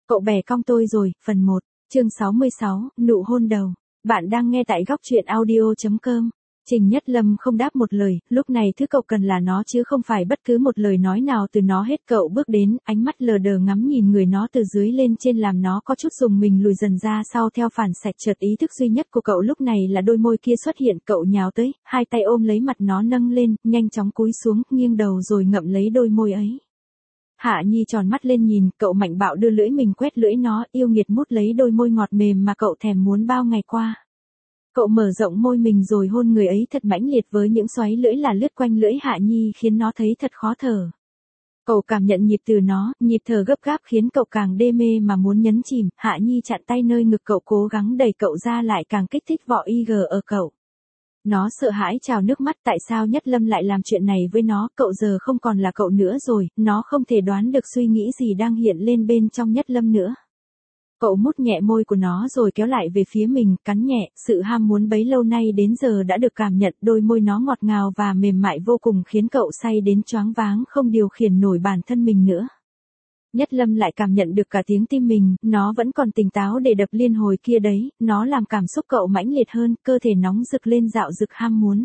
Cậu bè cong tôi rồi, phần 1, chương 66, nụ hôn đầu. Bạn đang nghe tại góc truyện audio.com. Trình Nhất Lâm không đáp một lời, lúc này thứ cậu cần là nó chứ không phải bất cứ một lời nói nào từ nó hết. Cậu bước đến, ánh mắt lờ đờ ngắm nhìn người nó từ dưới lên trên làm nó có chút dùng mình lùi dần ra sau theo phản xạ. Chợt ý thức duy nhất của cậu lúc này là đôi môi kia xuất hiện. Cậu nhào tới, hai tay ôm lấy mặt nó nâng lên, nhanh chóng cúi xuống, nghiêng đầu rồi ngậm lấy đôi môi ấy. Hạ Nhi tròn mắt lên nhìn, cậu mạnh bạo đưa lưỡi mình quét lưỡi nó, yêu nghiệt mút lấy đôi môi ngọt mềm mà cậu thèm muốn bao ngày qua. Cậu mở rộng môi mình rồi hôn người ấy thật mãnh liệt với những xoáy lưỡi là lướt quanh lưỡi Hạ Nhi khiến nó thấy thật khó thở. Cậu cảm nhận nhịp từ nó, nhịp thở gấp gáp khiến cậu càng đê mê mà muốn nhấn chìm. Hạ Nhi chặn tay nơi ngực cậu cố gắng đẩy cậu ra lại càng kích thích vỏ IG ở cậu. Nó sợ hãi trào nước mắt, tại sao Nhất Lâm lại làm chuyện này với nó, cậu giờ không còn là cậu nữa rồi, nó không thể đoán được suy nghĩ gì đang hiện lên bên trong Nhất Lâm nữa. Cậu mút nhẹ môi của nó rồi kéo lại về phía mình, cắn nhẹ, sự ham muốn bấy lâu nay đến giờ đã được cảm nhận, đôi môi nó ngọt ngào và mềm mại vô cùng khiến cậu say đến choáng váng không điều khiển nổi bản thân mình nữa. Nhất Lâm lại cảm nhận được cả tiếng tim mình, nó vẫn còn tỉnh táo để đập liên hồi kia đấy, nó làm cảm xúc cậu mãnh liệt hơn, cơ thể nóng rực lên dạo rực ham muốn.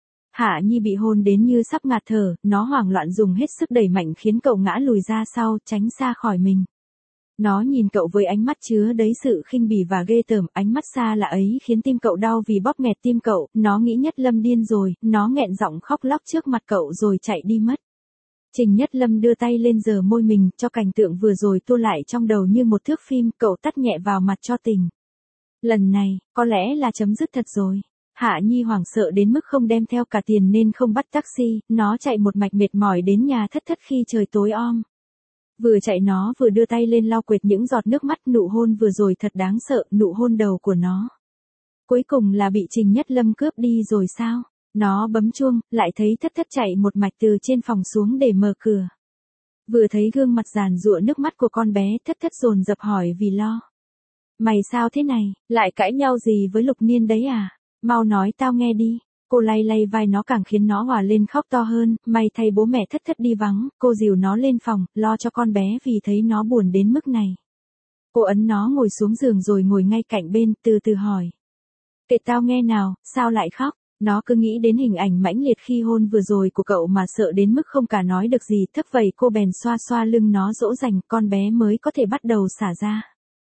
Hạ Nhi bị hôn đến như sắp ngạt thở, nó hoảng loạn dùng hết sức đẩy mạnh khiến cậu ngã lùi ra sau, tránh xa khỏi mình. Nó nhìn cậu với ánh mắt chứa đầy sự khinh bỉ và ghê tởm, ánh mắt xa lạ ấy khiến tim cậu đau vì bóp nghẹt tim cậu, nó nghĩ Nhất Lâm điên rồi, nó nghẹn giọng khóc lóc trước mặt cậu rồi chạy đi mất. Trình Nhất Lâm đưa tay lên dờ môi mình, cho cảnh tượng vừa rồi tua lại trong đầu như một thước phim, cậu tắt nhẹ vào mặt cho tỉnh. Lần này, có lẽ là chấm dứt thật rồi. Hạ Nhi hoảng sợ đến mức không đem theo cả tiền nên không bắt taxi, nó chạy một mạch mệt mỏi đến nhà thất thất khi trời tối om. Vừa chạy nó vừa đưa tay lên lau quệt những giọt nước mắt. Nụ hôn vừa rồi thật đáng sợ, nụ hôn đầu của nó. Cuối cùng là bị Trình Nhất Lâm cướp đi rồi sao? Nó bấm chuông, lại thấy thất thất chạy một mạch từ trên phòng xuống để mở cửa. Vừa thấy gương mặt giàn giụa nước mắt của con bé, thất thất dồn dập hỏi vì lo. Mày sao thế này, lại cãi nhau gì với Lục Niên đấy à? Mau nói tao nghe đi. Cô lay lay vai nó càng khiến nó hòa lên khóc to hơn, may thay bố mẹ thất thất đi vắng, cô dìu nó lên phòng, lo cho con bé vì thấy nó buồn đến mức này. Cô ấn nó ngồi xuống giường rồi ngồi ngay cạnh bên, từ từ hỏi. Kể tao nghe nào, sao lại khóc? Nó cứ nghĩ đến hình ảnh mãnh liệt khi hôn vừa rồi của cậu mà sợ đến mức không cả nói được gì, thức vậy cô bèn xoa xoa lưng nó dỗ dành, con bé mới có thể bắt đầu xả ra.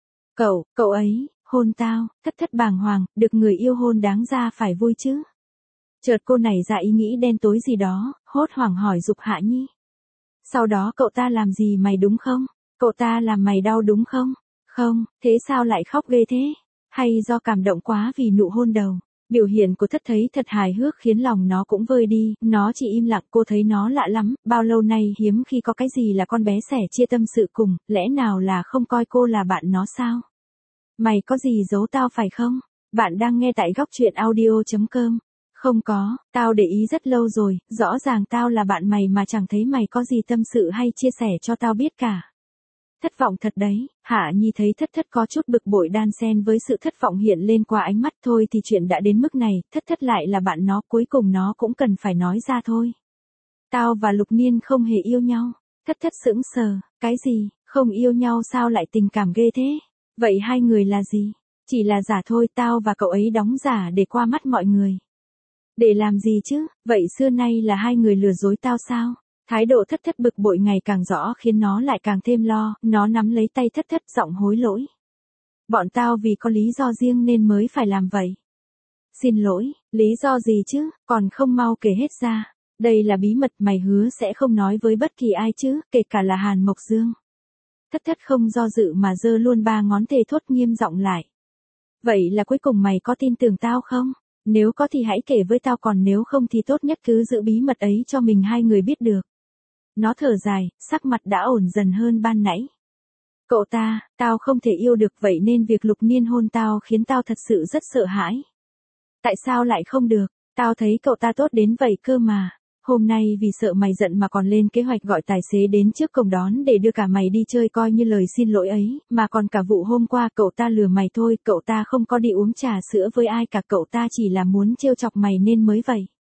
Cậu ấy, hôn tao, thất thất bàng hoàng, được người yêu hôn đáng ra phải vui chứ. Chợt cô nảy ra ý nghĩ đen tối gì đó, hốt hoảng hỏi giục Hạ Nhi. Sau đó cậu ta làm gì mày đúng không? Cậu ta làm mày đau đúng không? Không, thế sao lại khóc ghê thế? Hay do cảm động quá vì nụ hôn đầu? Biểu hiện của thất thấy thật hài hước khiến lòng nó cũng vơi đi, nó chỉ im lặng. Cô thấy nó lạ lắm, bao lâu nay hiếm khi có cái gì là con bé sẻ chia tâm sự cùng, lẽ nào là không coi cô là bạn nó sao? Mày có gì giấu tao phải không? Bạn đang nghe tại góc truyện audio.com. Không có, tao để ý rất lâu rồi, rõ ràng tao là bạn mày mà chẳng thấy mày có gì tâm sự hay chia sẻ cho tao biết cả. Thất vọng thật đấy. Hạ Nhi thấy thất thất có chút bực bội đan xen với sự thất vọng hiện lên qua ánh mắt. Thôi thì chuyện đã đến mức này, thất thất lại là bạn nó, cuối cùng nó cũng cần phải nói ra thôi. Tao và Lục Niên không hề yêu nhau. Thất thất sững sờ, cái gì, không yêu nhau sao lại tình cảm ghê thế? Vậy hai người là gì? Chỉ là giả thôi, tao và cậu ấy đóng giả để qua mắt mọi người. Để làm gì chứ, vậy xưa nay là hai người lừa dối tao sao? Thái độ thất thất bực bội ngày càng rõ khiến nó lại càng thêm lo, nó nắm lấy tay thất thất giọng hối lỗi. Bọn tao vì có lý do riêng nên mới phải làm vậy. Xin lỗi, lý do gì chứ, còn không mau kể hết ra. Đây là bí mật mày hứa sẽ không nói với bất kỳ ai chứ, kể cả là Hàn Mộc Dương. Thất thất không do dự mà giơ luôn ba ngón thề thốt nghiêm giọng lại. Vậy là cuối cùng mày có tin tưởng tao không? Nếu có thì hãy kể với tao, còn nếu không thì tốt nhất cứ giữ bí mật ấy cho mình hai người biết được. Nó thở dài, sắc mặt đã ổn dần hơn ban nãy. Cậu ta, tao không thể yêu được, vậy nên việc Lục Niên hôn tao khiến tao thật sự rất sợ hãi. Tại sao lại không được? Tao thấy cậu ta tốt đến vậy cơ mà. Hôm nay vì sợ mày giận mà còn lên kế hoạch gọi tài xế đến trước cổng đón để đưa cả mày đi chơi coi như lời xin lỗi ấy, mà còn cả vụ hôm qua cậu ta lừa mày thôi, cậu ta không có đi uống trà sữa với ai cả, cậu ta chỉ là muốn trêu chọc mày nên mới vậy.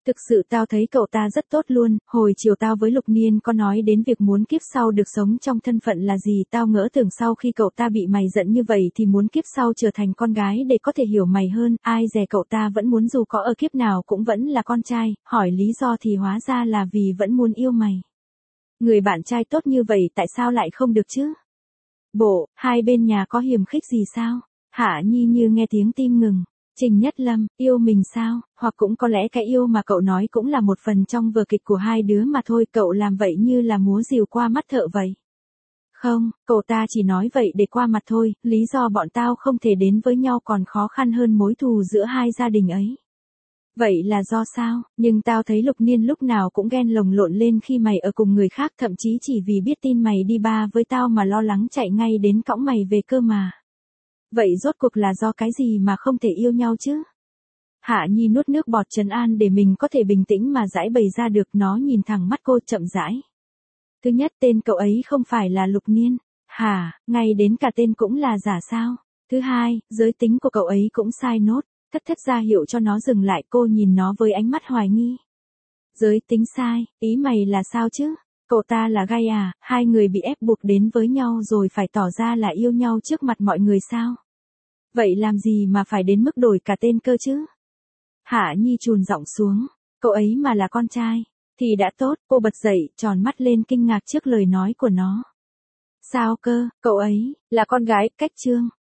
Thực sự tao thấy cậu ta rất tốt luôn, hồi chiều tao với Lục Niên có nói đến việc muốn kiếp sau được sống trong thân phận là gì, tao ngỡ tưởng sau khi cậu ta bị mày giận như vậy thì muốn kiếp sau trở thành con gái để có thể hiểu mày hơn, ai dè cậu ta vẫn muốn dù có ở kiếp nào cũng vẫn là con trai, hỏi lý do thì hóa ra là vì vẫn muốn yêu mày. Người bạn trai tốt như vậy tại sao lại không được chứ? Bộ, hai bên nhà có hiềm khích gì sao? Hạ Nhi như nghe tiếng tim ngừng. Trình Nhất Lâm, yêu mình sao, hoặc cũng có lẽ cái yêu mà cậu nói cũng là một phần trong vở kịch của hai đứa mà thôi, cậu làm vậy như là múa rìu qua mắt thợ vậy. Không, cậu ta chỉ nói vậy để qua mặt thôi, lý do bọn tao không thể đến với nhau còn khó khăn hơn mối thù giữa hai gia đình ấy. Vậy là do sao, nhưng tao thấy Lục Niên lúc nào cũng ghen lồng lộn lên khi mày ở cùng người khác, thậm chí chỉ vì biết tin mày đi ba với tao mà lo lắng chạy ngay đến cõng mày về cơ mà. Vậy rốt cuộc là do cái gì mà không thể yêu nhau chứ? Hạ Nhi nuốt nước bọt trấn an để mình có thể bình tĩnh mà giải bày ra được, nó nhìn thẳng mắt cô chậm rãi. Thứ nhất, tên cậu ấy không phải là Lục Niên. Hả, ngay đến cả tên cũng là giả sao? Thứ hai, giới tính của cậu ấy cũng sai nốt. Thất ra hiệu cho nó dừng lại, cô nhìn nó với ánh mắt hoài nghi. Giới tính sai, ý mày là sao chứ? Cậu ta là gay à, hai người bị ép buộc đến với nhau rồi phải tỏ ra là yêu nhau trước mặt mọi người sao? Vậy làm gì mà phải đến mức đổi cả tên cơ chứ? Hạ Nhi chùn giọng xuống, cậu ấy mà là con trai, thì đã tốt, cô bật dậy, tròn mắt lên kinh ngạc trước lời nói của nó. Sao cơ, cậu ấy, là con gái, cách Trương,